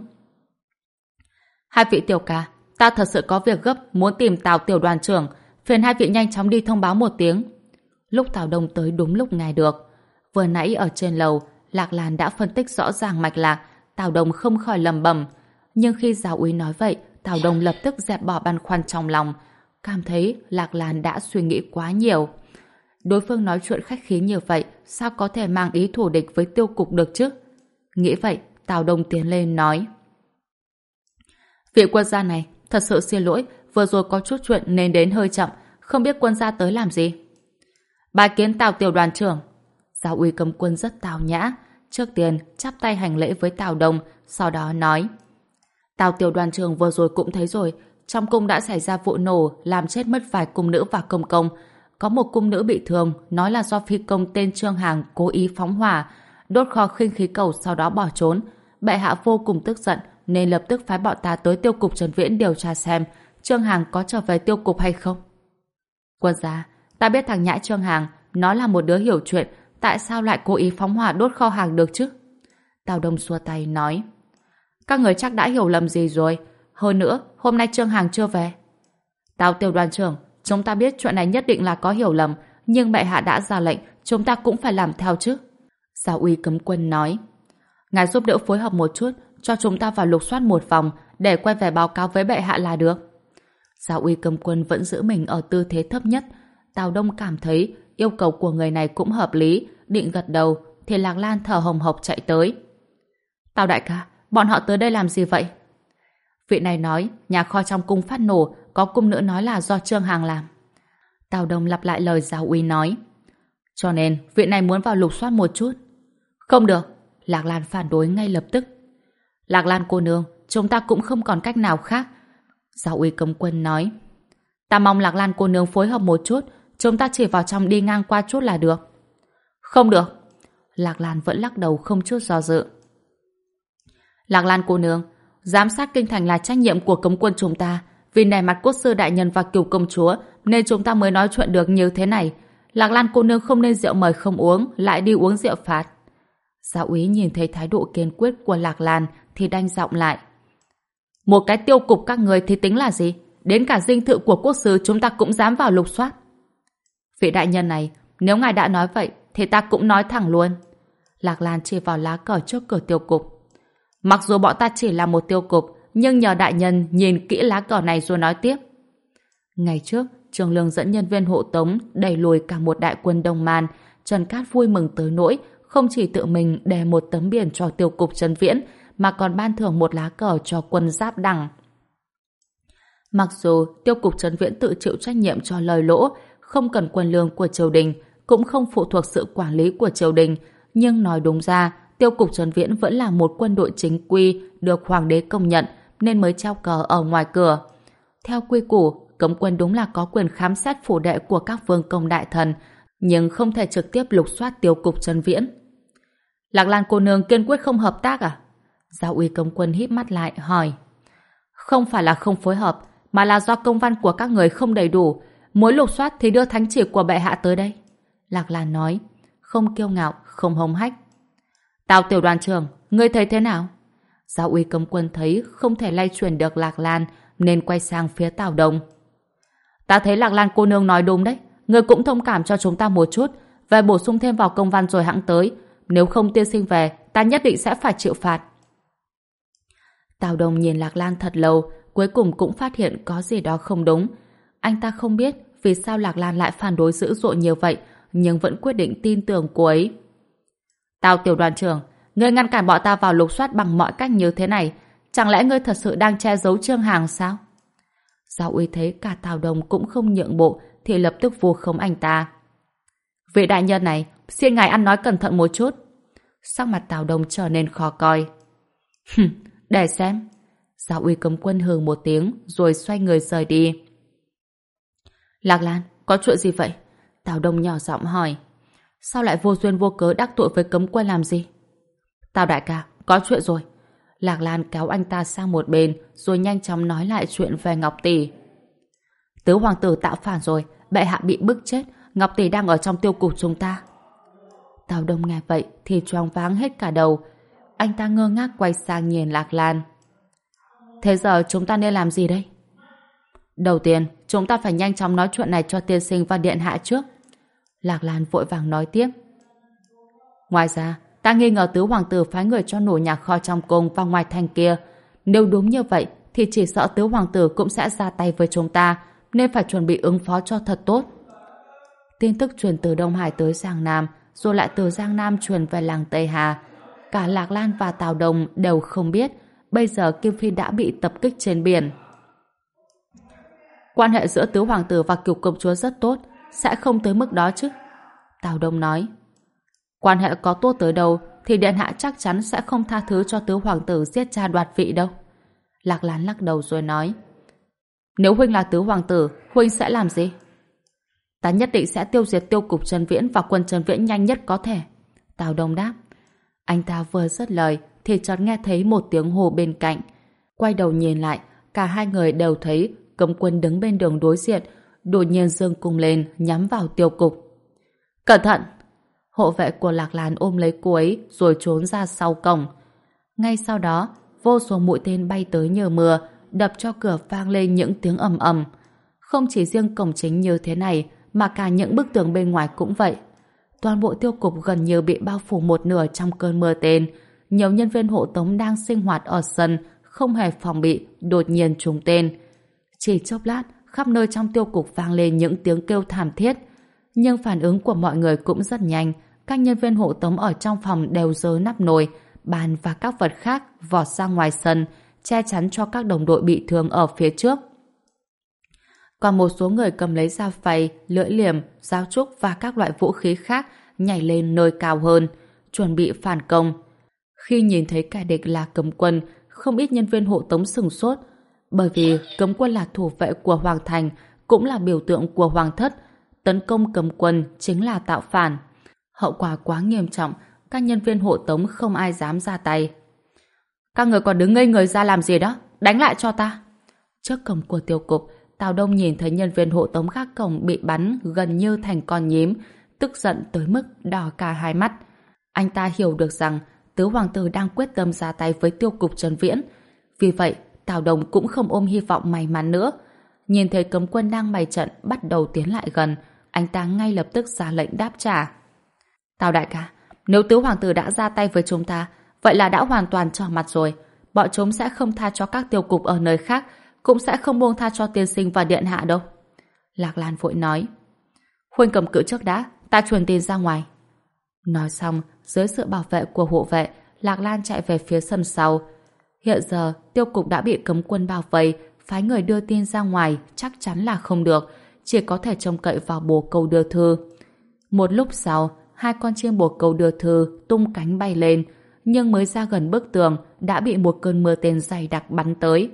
Hai vị tiểu ca, ta thật sự có việc gấp muốn tìm Tào tiểu đoàn trưởng, phiền hai vị nhanh chóng đi thông báo một tiếng. Lúc Tào Đông tới đúng lúc nghe được. Vừa nãy ở trên lầu, Lạc Lan đã phân tích rõ ràng mạch lạc, Tào Đông không khỏi lầm bầm. Nhưng khi giáo úy nói vậy, Tào Đông lập tức dẹp bỏ băn khoăn trong lòng, cảm thấy Lạc Lan đã suy nghĩ quá nhiều. Đối phương nói chuyện khách khí như vậy, sao có thể mang ý thù địch với tiêu cục được chứ? Nghĩ vậy, Tào Đông tiến lên nói. Vị quân gia này, thật sự xin lỗi, vừa rồi có chút chuyện nên đến hơi chậm, không biết quân gia tới làm gì. Bái kiến Tào tiểu đoàn trưởng. Giáo úy cầm quân rất tào nhã, trước tiên chắp tay hành lễ với Tào Đông, sau đó nói. Tào tiểu đoàn trưởng vừa rồi cũng thấy rồi, trong cung đã xảy ra vụ nổ làm chết mất vài cung nữ và công công. Có một cung nữ bị thương, nói là do phi công tên Trương Hằng cố ý phóng hỏa, đốt kho khinh khí cầu sau đó bỏ trốn. Bệ hạ vô cùng tức giận nên lập tức phái bọn ta tới tiêu cục Trần Viễn điều tra xem Trương Hằng có trở về tiêu cục hay không. Quân gia, ta biết thằng nhãi Trương Hằng, nó là một đứa hiểu chuyện, tại sao lại cố ý phóng hỏa đốt kho hàng được chứ? Tào Đông xua tay nói. Các người chắc đã hiểu lầm gì rồi. Hơn nữa, hôm nay Trương Hằng chưa về. Tào tiểu đoàn trưởng, chúng ta biết chuyện này nhất định là có hiểu lầm, nhưng bệ hạ đã ra lệnh, chúng ta cũng phải làm theo chứ. Giáo úy cấm quân nói. Ngài giúp đỡ phối hợp một chút, cho chúng ta vào lục soát một vòng, để quay về báo cáo với bệ hạ là được. Giáo úy cấm quân vẫn giữ mình ở tư thế thấp nhất. Tào Đông cảm thấy yêu cầu của người này cũng hợp lý, định gật đầu, thì Lạc Lan thở hồng hộc chạy tới. Tào đại ca, bọn họ tới đây làm gì vậy? Vị này nói, nhà kho trong cung phát nổ, có cung nữ nói là do Trương Hằng làm. Tào Đông lặp lại lời giáo úy nói. Cho nên, vị này muốn vào lục soát một chút. Không được, Lạc Lan phản đối ngay lập tức. Lạc Lan cô nương, chúng ta cũng không còn cách nào khác. Giáo úy cấm quân nói. Ta mong Lạc Lan cô nương phối hợp một chút, chúng ta chỉ vào trong đi ngang qua chút là được. Không được. Lạc Lan vẫn lắc đầu không chút do dự. Lạc Lan cô nương, giám sát kinh thành là trách nhiệm của cấm quân chúng ta, Vì nể mặt quốc sư đại nhân và Cửu công chúa nên chúng ta mới nói chuyện được như thế này. Lạc Lan cô nương không nên rượu mời không uống, lại đi uống rượu phạt. Giáo úy nhìn thấy thái độ kiên quyết của Lạc Lan thì đanh giọng lại. Một cái tiêu cục các người thì tính là gì? Đến cả dinh thự của quốc sư chúng ta cũng dám vào lục soát. Vị đại nhân này, nếu ngài đã nói vậy thì ta cũng nói thẳng luôn. Lạc Lan chỉ vào lá cờ trước cửa tiêu cục. Mặc dù bọn ta chỉ là một tiêu cục, nhưng nhờ đại nhân nhìn kỹ lá cờ này rồi nói tiếp. Ngày trước, Trường Lương dẫn nhân viên hộ tống đẩy lùi cả một đại quân Đông Man. Trần Cát vui mừng tới nỗi không chỉ tự mình đè một tấm biển cho tiêu cục Trần Viễn, mà còn ban thưởng một lá cờ cho quân Giáp Đằng. Mặc dù tiêu cục Trần Viễn tự chịu trách nhiệm cho lời lỗ, không cần quân lương của triều đình, cũng không phụ thuộc sự quản lý của triều đình, nhưng nói đúng ra, tiêu cục Trần Viễn vẫn là một quân đội chính quy được hoàng đế công nhận nên mới treo cờ ở ngoài cửa. Theo quy củ, cấm quân đúng là có quyền khám xét phủ đệ của các vương công đại thần, nhưng không thể trực tiếp lục soát tiêu cục Trần Viễn. Lạc Lan cô nương kiên quyết không hợp tác à? Giáo úy cấm quân híp mắt lại hỏi. Không phải là không phối hợp, mà là do công văn của các người không đầy đủ. Muốn lục soát thì đưa thánh chỉ của bệ hạ tới đây. Lạc Lan nói, không kiêu ngạo, không hống hách. Tào tiểu đoàn trưởng, ngươi thấy thế nào? Giáo úy cấm quân thấy không thể lay chuyển được Lạc Lan nên quay sang phía Tào Đông. Ta thấy Lạc Lan cô nương nói đúng đấy. Ngươi cũng thông cảm cho chúng ta một chút, về bổ sung thêm vào công văn rồi hẵng tới. Nếu không tiên sinh về, ta nhất định sẽ phải chịu phạt. Tào Đông nhìn Lạc Lan thật lâu, cuối cùng cũng phát hiện có gì đó không đúng. Anh ta không biết vì sao Lạc Lan lại phản đối dữ dội như vậy, nhưng vẫn quyết định tin tưởng cô ấy. Tào tiểu đoàn trưởng, ngươi ngăn cản bọn ta vào lục soát bằng mọi cách như thế này, chẳng lẽ ngươi thật sự đang che giấu Trương Hằng sao? Giáo úy thấy cả Tào Đông cũng không nhượng bộ thì lập tức vu khống anh ta. Vị đại nhân này, xin ngài ăn nói cẩn thận một chút. Sắc mặt Tào Đông trở nên khó coi. Hừm, để xem. Giáo úy cấm quân hừ một tiếng rồi xoay người rời đi. Lạc Lan, có chuyện gì vậy? Tào Đông nhỏ giọng hỏi. Sao lại vô duyên vô cớ đắc tội với cấm quân làm gì? Tào đại ca, có chuyện rồi. Lạc Lan kéo anh ta sang một bên rồi nhanh chóng nói lại chuyện về Ngọc Tỷ. Tứ hoàng tử tạo phản rồi, bệ hạ bị bức chết, Ngọc Tỷ đang ở trong tiêu cục chúng ta. Tào Đông nghe vậy thì choáng váng hết cả đầu. Anh ta ngơ ngác quay sang nhìn Lạc Lan. Thế giờ chúng ta nên làm gì đây? Đầu tiên, chúng ta phải nhanh chóng nói chuyện này cho tiên sinh và điện hạ trước. Lạc Lan vội vàng nói tiếp. Ngoài ra, ta nghi ngờ tứ hoàng tử phái người cho nổ nhà kho trong cung và ngoài thành kia. Nếu đúng như vậy, thì chỉ sợ tứ hoàng tử cũng sẽ ra tay với chúng ta, nên phải chuẩn bị ứng phó cho thật tốt. Tin tức truyền từ Đông Hải tới Giang Nam, rồi lại từ Giang Nam truyền về làng Tây Hà. Cả Lạc Lan và Tào Đông đều không biết, bây giờ Kim Phi đã bị tập kích trên biển. Quan hệ giữa tứ hoàng tử và Cửu công chúa rất tốt, sẽ không tới mức đó chứ? Tào Đông nói. Quan hệ có tốt tới đâu thì điện hạ chắc chắn sẽ không tha thứ cho tứ hoàng tử giết cha đoạt vị đâu. Lạc Lan lắc đầu rồi nói. Nếu huynh là tứ hoàng tử, huynh sẽ làm gì? Ta nhất định sẽ tiêu diệt tiêu cục Trần Viễn và quân Trần Viễn nhanh nhất có thể. Tào Đông đáp. Anh ta vừa dứt lời thì chợt nghe thấy một tiếng hô bên cạnh. Quay đầu nhìn lại, cả hai người đều thấy cấm quân đứng bên đường đối diện, đột nhiên giương cung lên nhắm vào tiêu cục. Cẩn thận! Hộ vệ của Lạc Lan ôm lấy cô ấy rồi trốn ra sau cổng. Ngay sau đó, vô số mũi tên bay tới như mưa, đập cho cửa vang lên những tiếng ầm ầm. Không chỉ riêng cổng chính như thế này, mà cả những bức tường bên ngoài cũng vậy. Toàn bộ tiêu cục gần như bị bao phủ một nửa trong cơn mưa tên. Nhiều nhân viên hộ tống đang sinh hoạt ở sân, không hề phòng bị, đột nhiên trúng tên. Chỉ chốc lát, khắp nơi trong tiêu cục vang lên những tiếng kêu thảm thiết. Nhưng phản ứng của mọi người cũng rất nhanh. Các nhân viên hộ tống ở trong phòng đều giơ nắp nồi, bàn và các vật khác vọt ra ngoài sân, che chắn cho các đồng đội bị thương ở phía trước. Còn một số người cầm lấy dao phay, lưỡi liềm, dao trúc và các loại vũ khí khác nhảy lên nơi cao hơn, chuẩn bị phản công. Khi nhìn thấy kẻ địch là cấm quân, không ít nhân viên hộ tống sửng sốt, bởi vì cấm quân là thủ vệ của Hoàng Thành, cũng là biểu tượng của Hoàng Thất. Tấn công cấm quân chính là tạo phản. Hậu quả quá nghiêm trọng, các nhân viên hộ tống không ai dám ra tay. Các người còn đứng ngây người ra làm gì đó? Đánh lại cho ta! Trước cổng của tiêu cục, Tào Đông nhìn thấy nhân viên hộ tống gác cổng bị bắn gần như thành con nhím, tức giận tới mức đỏ cả hai mắt. Anh ta hiểu được rằng tứ hoàng tử đang quyết tâm ra tay với tiêu cục Trần Viễn. Vì vậy, Tào Đông cũng không ôm hy vọng may mắn nữa. Nhìn thấy cấm quân đang bày trận bắt đầu tiến lại gần, anh ta ngay lập tức ra lệnh đáp trả. Tào đại ca, nếu tứ hoàng tử đã ra tay với chúng ta, vậy là đã hoàn toàn trở mặt rồi. Bọn chúng sẽ không tha cho các tiêu cục ở nơi khác, cũng sẽ không buông tha cho tiên sinh và điện hạ đâu. Lạc Lan vội nói. Huynh cầm cự trước đã, ta truyền tin ra ngoài. Nói xong, dưới sự bảo vệ của hộ vệ, Lạc Lan chạy về phía sân sau. Hiện giờ, tiêu cục đã bị cấm quân bao vây, phái người đưa tin ra ngoài chắc chắn là không được, chỉ có thể trông cậy vào bồ câu đưa thư. Một lúc sau, hai con chim bồ câu đưa thư tung cánh bay lên, nhưng mới ra gần bức tường đã bị một cơn mưa tên dày đặc bắn tới.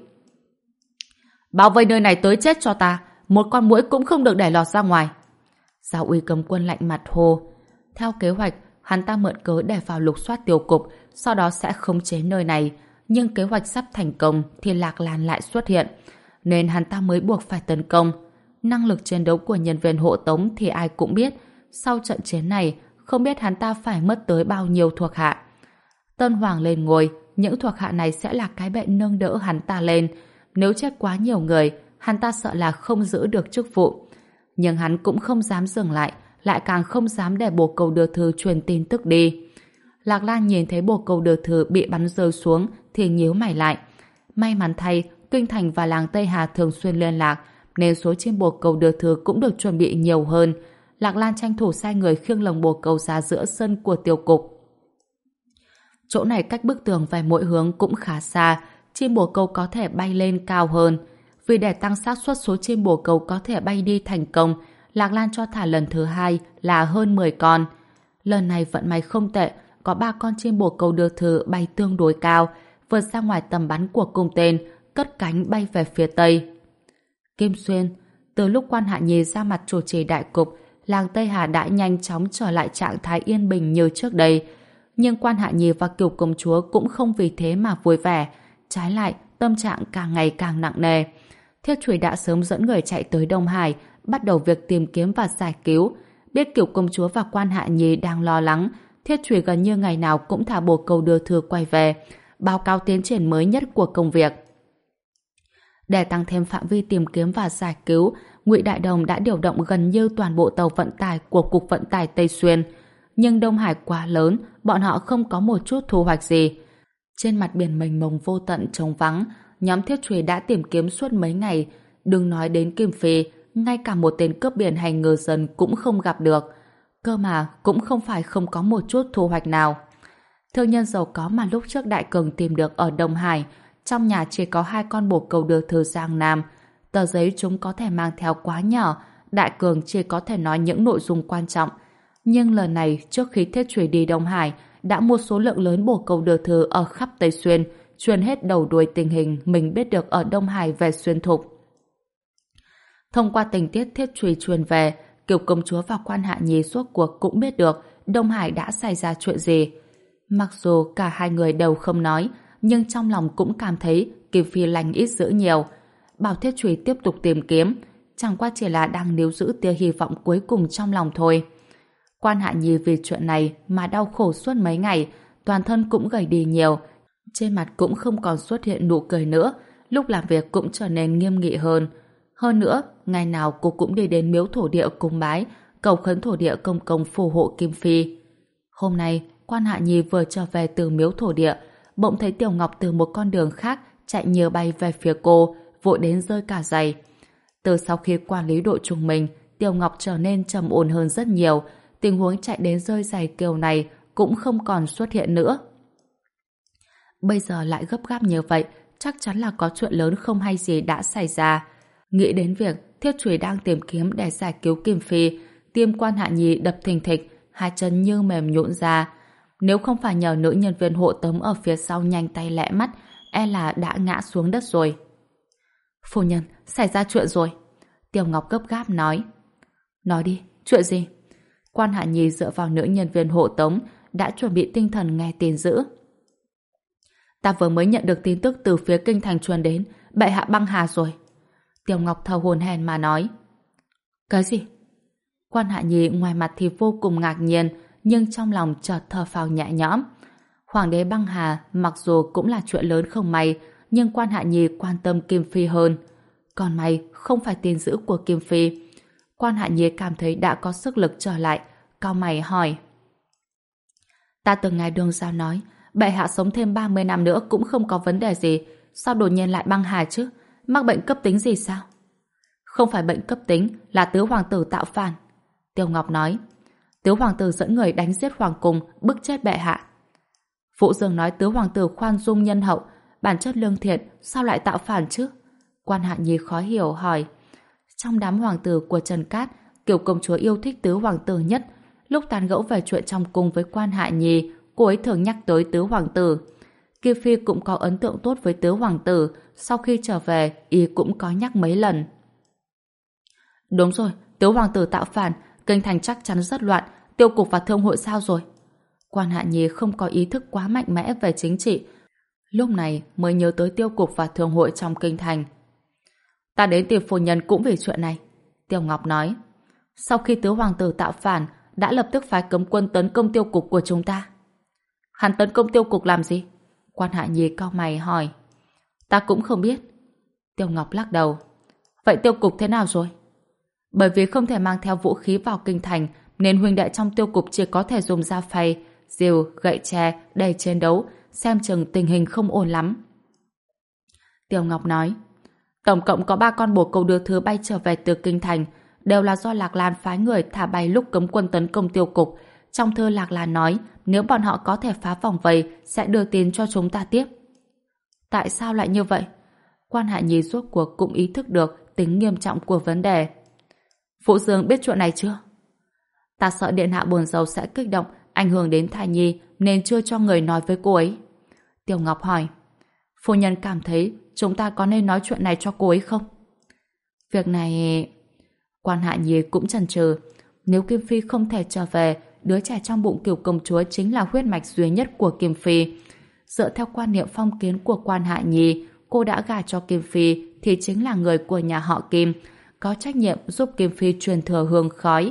Bảo vệ nơi này tới chết cho ta, một con muỗi cũng không được để lọt ra ngoài. Giáo uy cấm quân lạnh mặt hô. Theo kế hoạch, hắn ta mượn cớ để vào lục soát tiêu cục, sau đó sẽ khống chế nơi này. Nhưng kế hoạch sắp thành công thì Lạc Lan lại xuất hiện, nên hắn ta mới buộc phải tấn công. Năng lực chiến đấu của nhân viên hộ tống thì ai cũng biết. Sau trận chiến này, không biết hắn ta phải mất tới bao nhiêu thuộc hạ. Tân Hoàng lên ngôi, những thuộc hạ này sẽ là cái bệ nâng đỡ hắn ta lên. Nếu chết quá nhiều người, hắn ta sợ là không giữ được chức vụ. Nhưng hắn cũng không dám dừng lại, lại càng không dám để bồ câu đưa thư truyền tin tức đi. Lạc Lan nhìn thấy bồ câu đưa thư bị bắn rơi xuống thì nhíu mày lại. May mắn thay, Kinh Thành và làng Tây Hà thường xuyên liên lạc, nên số chim bồ câu đưa thư cũng được chuẩn bị nhiều hơn. Lạc Lan tranh thủ sai người khiêng lồng bồ câu ra giữa sân của tiêu cục. Chỗ này cách bức tường về mỗi hướng cũng khá xa, chim bồ câu có thể bay lên cao hơn. Vì để tăng xác suất số chim bồ câu có thể bay đi thành công, Lạc Lan cho thả lần thứ hai là hơn mười con. Lần này vận may không tệ, có ba con chim bồ câu đưa thư bay tương đối cao, vượt ra ngoài tầm bắn của cung tên, cất cánh bay về phía tây. Kim Xuyên, từ lúc Quan Hạ Nhi ra mặt chủ trì đại cục, làng Tây Hà đã nhanh chóng trở lại trạng thái yên bình như trước đây. Nhưng Quan Hạ Nhi và Kiều công chúa cũng không vì thế mà vui vẻ. Trái lại, tâm trạng càng ngày càng nặng nề. Thiết Chùy đã sớm dẫn người chạy tới Đông Hải, bắt đầu việc tìm kiếm và giải cứu. Biết Kiều công chúa và Quan Hạ Nhi đang lo lắng, Thiết Chùy gần như ngày nào cũng thả bồ câu đưa thư quay về, báo cáo tiến triển mới nhất của công việc. Để tăng thêm phạm vi tìm kiếm và giải cứu, Ngụy Đại Đồng đã điều động gần như toàn bộ tàu vận tải của Cục Vận tải Tây Xuyên. Nhưng Đông Hải quá lớn, bọn họ không có một chút thu hoạch gì. Trên mặt biển mênh mông vô tận trống vắng, nhóm Thiết Chùy đã tìm kiếm suốt mấy ngày. Đừng nói đến Kim Phi, ngay cả một tên cướp biển hay ngư dân cũng không gặp được. Cơ mà cũng không phải không có một chút thu hoạch nào. Thương nhân giàu có mà lúc trước Đại Cường tìm được ở Đông Hải, trong nhà chỉ có hai con bồ câu đưa thư Giang Nam. Tờ giấy chúng có thể mang theo quá nhỏ, Đại Cường chỉ có thể nói những nội dung quan trọng. Nhưng lần này, trước khi Thiết Chùy đi Đông Hải, đã mua số lượng lớn bồ câu đưa thư ở khắp Tây Xuyên, truyền hết đầu đuôi tình hình mình biết được ở Đông Hải về Xuyên Thục. Thông qua tình tiết Thiết Chùy truyền về, Kiều công chúa và Quan Hạ Nhi suốt cuộc cũng biết được Đông Hải đã xảy ra chuyện gì. Mặc dù cả hai người đều không nói, nhưng trong lòng cũng cảm thấy Kim Phi lành ít dữ nhiều. Bảo Thiết Chùy tiếp tục tìm kiếm, chẳng qua chỉ là đang níu giữ tia hy vọng cuối cùng trong lòng thôi. Quan Hạ Nhi vì chuyện này mà đau khổ suốt mấy ngày, toàn thân cũng gầy đi nhiều, trên mặt cũng không còn xuất hiện nụ cười nữa, lúc làm việc cũng trở nên nghiêm nghị hơn. Hơn nữa, ngày nào cô cũng đi đến miếu thổ địa cung bái, cầu khấn thổ địa công công phù hộ Kim Phi. Hôm nay, Quan Hạ Nhi vừa trở về từ miếu thổ địa, bỗng thấy Tiểu Ngọc từ một con đường khác chạy nhờ bay về phía cô, vội đến rơi cả giày. Từ sau khi quản lý đội chúng mình, Tiểu Ngọc trở nên trầm ổn hơn rất nhiều, tình huống chạy đến rơi giày kiểu này cũng không còn xuất hiện nữa. Bây giờ lại gấp gáp như vậy, chắc chắn là có chuyện lớn không hay gì đã xảy ra. Nghĩ đến việc Thiết Chùy đang tìm kiếm để giải cứu Kim Phi, tim Quan Hạ Nhi đập thình thịch, hai chân như mềm nhũn ra. Nếu không phải nhờ nữ nhân viên hộ tống ở phía sau nhanh tay lẹ mắt, e là đã ngã xuống đất rồi. Phu nhân, xảy ra chuyện rồi. Tiểu Ngọc gấp gáp nói. Nói đi, chuyện gì? Quan Hạ Nhi dựa vào nữ nhân viên hộ tống, đã chuẩn bị tinh thần nghe tin dữ. Ta vừa mới nhận được tin tức từ phía kinh thành truyền đến, bệ hạ băng hà rồi. Tiêu Ngọc thở hổn hển mà nói. Cái gì? Quan Hạ Nhi ngoài mặt thì vô cùng ngạc nhiên, nhưng trong lòng chợt thở phào nhẹ nhõm. Hoàng đế băng hà mặc dù cũng là chuyện lớn không may, nhưng Quan Hạ Nhi quan tâm Kim Phi hơn. Còn may không phải tin dữ của Kim Phi. Quan Hạ Nhi cảm thấy đã có sức lực trở lại, cau mày hỏi. Ta từng nghe Đường Giao nói, bệ hạ sống thêm ba mươi năm nữa cũng không có vấn đề gì, sao đột nhiên lại băng hà chứ? Mắc bệnh cấp tính gì sao? Không phải bệnh cấp tính, là tứ hoàng tử tạo phản. Tiêu Ngọc nói. Tứ hoàng tử dẫn người đánh giết hoàng cung, bức chết bệ hạ. Vũ Dương nói tứ hoàng tử khoan dung nhân hậu, bản chất lương thiện, sao lại tạo phản chứ? Quan Hạ Nhi khó hiểu hỏi. Trong đám hoàng tử của Trần Cát, Kiều công chúa yêu thích tứ hoàng tử nhất. Lúc tán gẫu về chuyện trong cung với Quan Hạ Nhi, cô ấy thường nhắc tới tứ hoàng tử. Kim Phi cũng có ấn tượng tốt với tứ hoàng tử, sau khi trở về, y cũng có nhắc mấy lần. Đúng rồi, tứ hoàng tử tạo phản, kinh thành chắc chắn rất loạn, tiêu cục và thương hội sao rồi? Quan Hạ Nhi không có ý thức quá mạnh mẽ về chính trị, lúc này mới nhớ tới tiêu cục và thương hội trong kinh thành. Ta đến tìm phu nhân cũng vì chuyện này. Tiêu Ngọc nói. Sau khi tứ hoàng tử tạo phản, đã lập tức phái cấm quân tấn công tiêu cục của chúng ta. Hắn tấn công tiêu cục làm gì? Quan Hạ Nhi cau mày hỏi. Ta cũng không biết. Tiêu Ngọc lắc đầu. Vậy tiêu cục thế nào rồi? Bởi vì không thể mang theo vũ khí vào kinh thành, nên huynh đệ trong tiêu cục chỉ có thể dùng dao phay, rìu, gậy tre để chiến đấu, xem chừng tình hình không ổn lắm. Tiêu Ngọc nói. Tổng cộng có ba con bồ câu đưa thư bay trở về từ kinh thành, đều là do Lạc Lan phái người thả bay lúc cấm quân tấn công tiêu cục. Trong thư Lạc Lan nói, nếu bọn họ có thể phá vòng vây, sẽ đưa tin cho chúng ta tiếp. Tại sao lại như vậy? Quan Hạ Nhi rốt cuộc cũng ý thức được tính nghiêm trọng của vấn đề. Phụ Dương biết chuyện này chưa? Ta sợ điện hạ buồn rầu sẽ kích động, ảnh hưởng đến thai nhi, nên chưa cho người nói với cô ấy. Tiêu Ngọc hỏi. Phu nhân cảm thấy chúng ta có nên nói chuyện này cho cô ấy không? Việc này... Quan Hạ Nhi cũng chần chừ. Nếu Kim Phi không thể trở về, đứa trẻ trong bụng Kiều công chúa chính là huyết mạch duy nhất của Kim Phi. Dựa theo quan niệm phong kiến của Quan Hạ Nhi, cô đã gả cho Kim Phi thì chính là người của nhà họ Kim, có trách nhiệm giúp Kim Phi truyền thừa hương khói.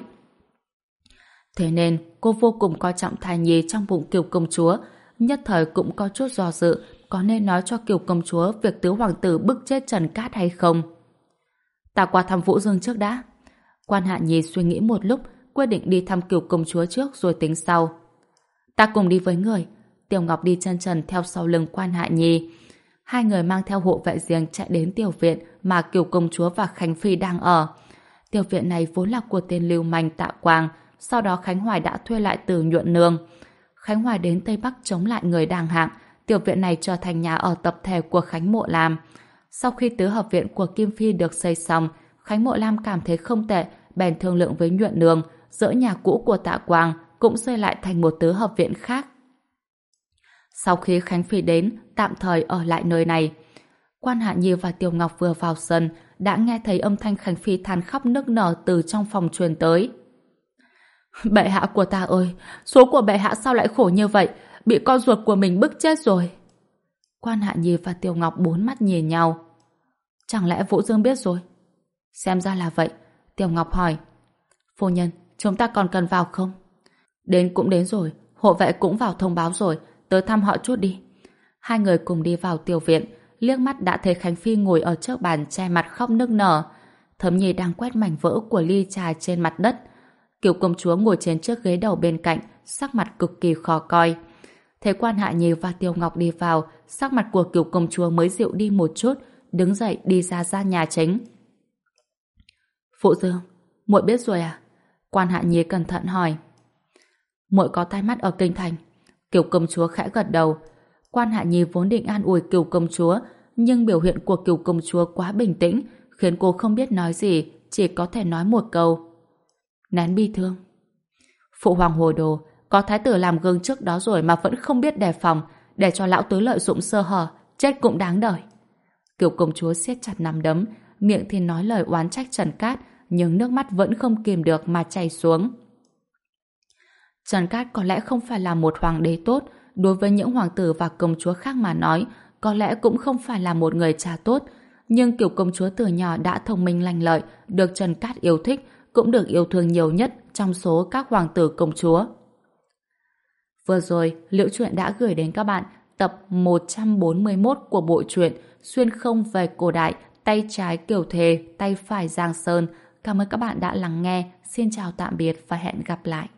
Thế nên cô vô cùng coi trọng thai nhi trong bụng Kiều công chúa, nhất thời cũng có chút do dự có nên nói cho Kiều công chúa việc tứ hoàng tử bức chết Trần Cát hay không. Ta qua thăm Vũ Dương trước đã. Quan Hạ Nhi suy nghĩ một lúc, quyết định đi thăm Kiều công chúa trước rồi tính sau. Ta cùng đi với người. Tiểu Ngọc đi chân trần theo sau lưng Quan Hạ Nhi. Hai người mang theo hộ vệ riêng chạy đến tiểu viện mà Kiều công chúa và Khánh Phi đang ở. Tiểu viện này vốn là của tên lưu manh Tạ Quang, sau đó Khánh Hoài đã thuê lại từ Nhuận Nương. Khánh Hoài đến Tây Bắc chống lại người đàng hạng, tiểu viện này trở thành nhà ở tập thể của Khánh Mộ Lam. Sau khi tứ hợp viện của Kim Phi được xây xong, Khánh Mộ Lam cảm thấy không tệ, bèn thương lượng với Nhuận Nương, dỡ nhà cũ của Tạ Quang cũng xây lại thành một tứ hợp viện khác. Sau khi Khánh Phi đến, tạm thời ở lại nơi này. Quan Hạ Nhi và Tiêu Ngọc vừa vào sân, đã nghe thấy âm thanh Khánh Phi than khóc nức nở từ trong phòng truyền tới. Bệ hạ của ta ơi, số của bệ hạ sao lại khổ như vậy, bị con ruột của mình bức chết rồi. Quan Hạ Nhi và Tiêu Ngọc bốn mắt nhìn nhau. Chẳng lẽ Vũ Dương biết rồi? Xem ra là vậy. Tiêu Ngọc hỏi. Phu nhân, chúng ta còn cần vào không? Đến cũng đến rồi, hộ vệ cũng vào thông báo rồi, tới thăm họ chút đi. Hai người cùng đi vào tiểu viện, liếc mắt đã thấy Khánh Phi ngồi ở trước bàn che mặt khóc nức nở. Thấm Nhi đang quét mảnh vỡ của ly trà trên mặt đất. Kiều công chúa ngồi trên chiếc ghế đầu bên cạnh, sắc mặt cực kỳ khó coi. Thấy Quan Hạ Nhi và Tiêu Ngọc đi vào, sắc mặt của Kiều công chúa mới dịu đi một chút, đứng dậy đi ra gian nhà chính. Phụ Dương, muội biết rồi à? Quan Hạ Nhi cẩn thận hỏi. Muội có tai mắt ở kinh thành. Kiều công chúa khẽ gật đầu. Quan Hạ Nhi vốn định an ủi Kiều công chúa, nhưng biểu hiện của Kiều công chúa quá bình tĩnh, khiến cô không biết nói gì, chỉ có thể nói một câu. Nén bi thương. Phụ hoàng hồ đồ, có thái tử làm gương trước đó rồi mà vẫn không biết đề phòng, để cho lão tứ lợi dụng sơ hở, chết cũng đáng đời. Kiều công chúa siết chặt nắm đấm, miệng thì nói lời oán trách Trần Cát, nhưng nước mắt vẫn không kìm được mà chảy xuống. Trần Cát có lẽ không phải là một hoàng đế tốt, đối với những hoàng tử và công chúa khác mà nói, có lẽ cũng không phải là một người cha tốt, Nhưng kiểu công chúa từ nhỏ đã thông minh lanh lợi, được Trần Cát yêu thích, cũng được yêu thương nhiều nhất trong số các hoàng tử công chúa. Vừa rồi, Liễu Chuyện đã gửi đến các bạn tập một trăm bốn mươi mốt của bộ truyện Xuyên không về cổ đại, tay trái Kiều Thề, tay phải Giang Sơn. Cảm ơn các bạn đã lắng nghe. Xin chào tạm biệt và hẹn gặp lại.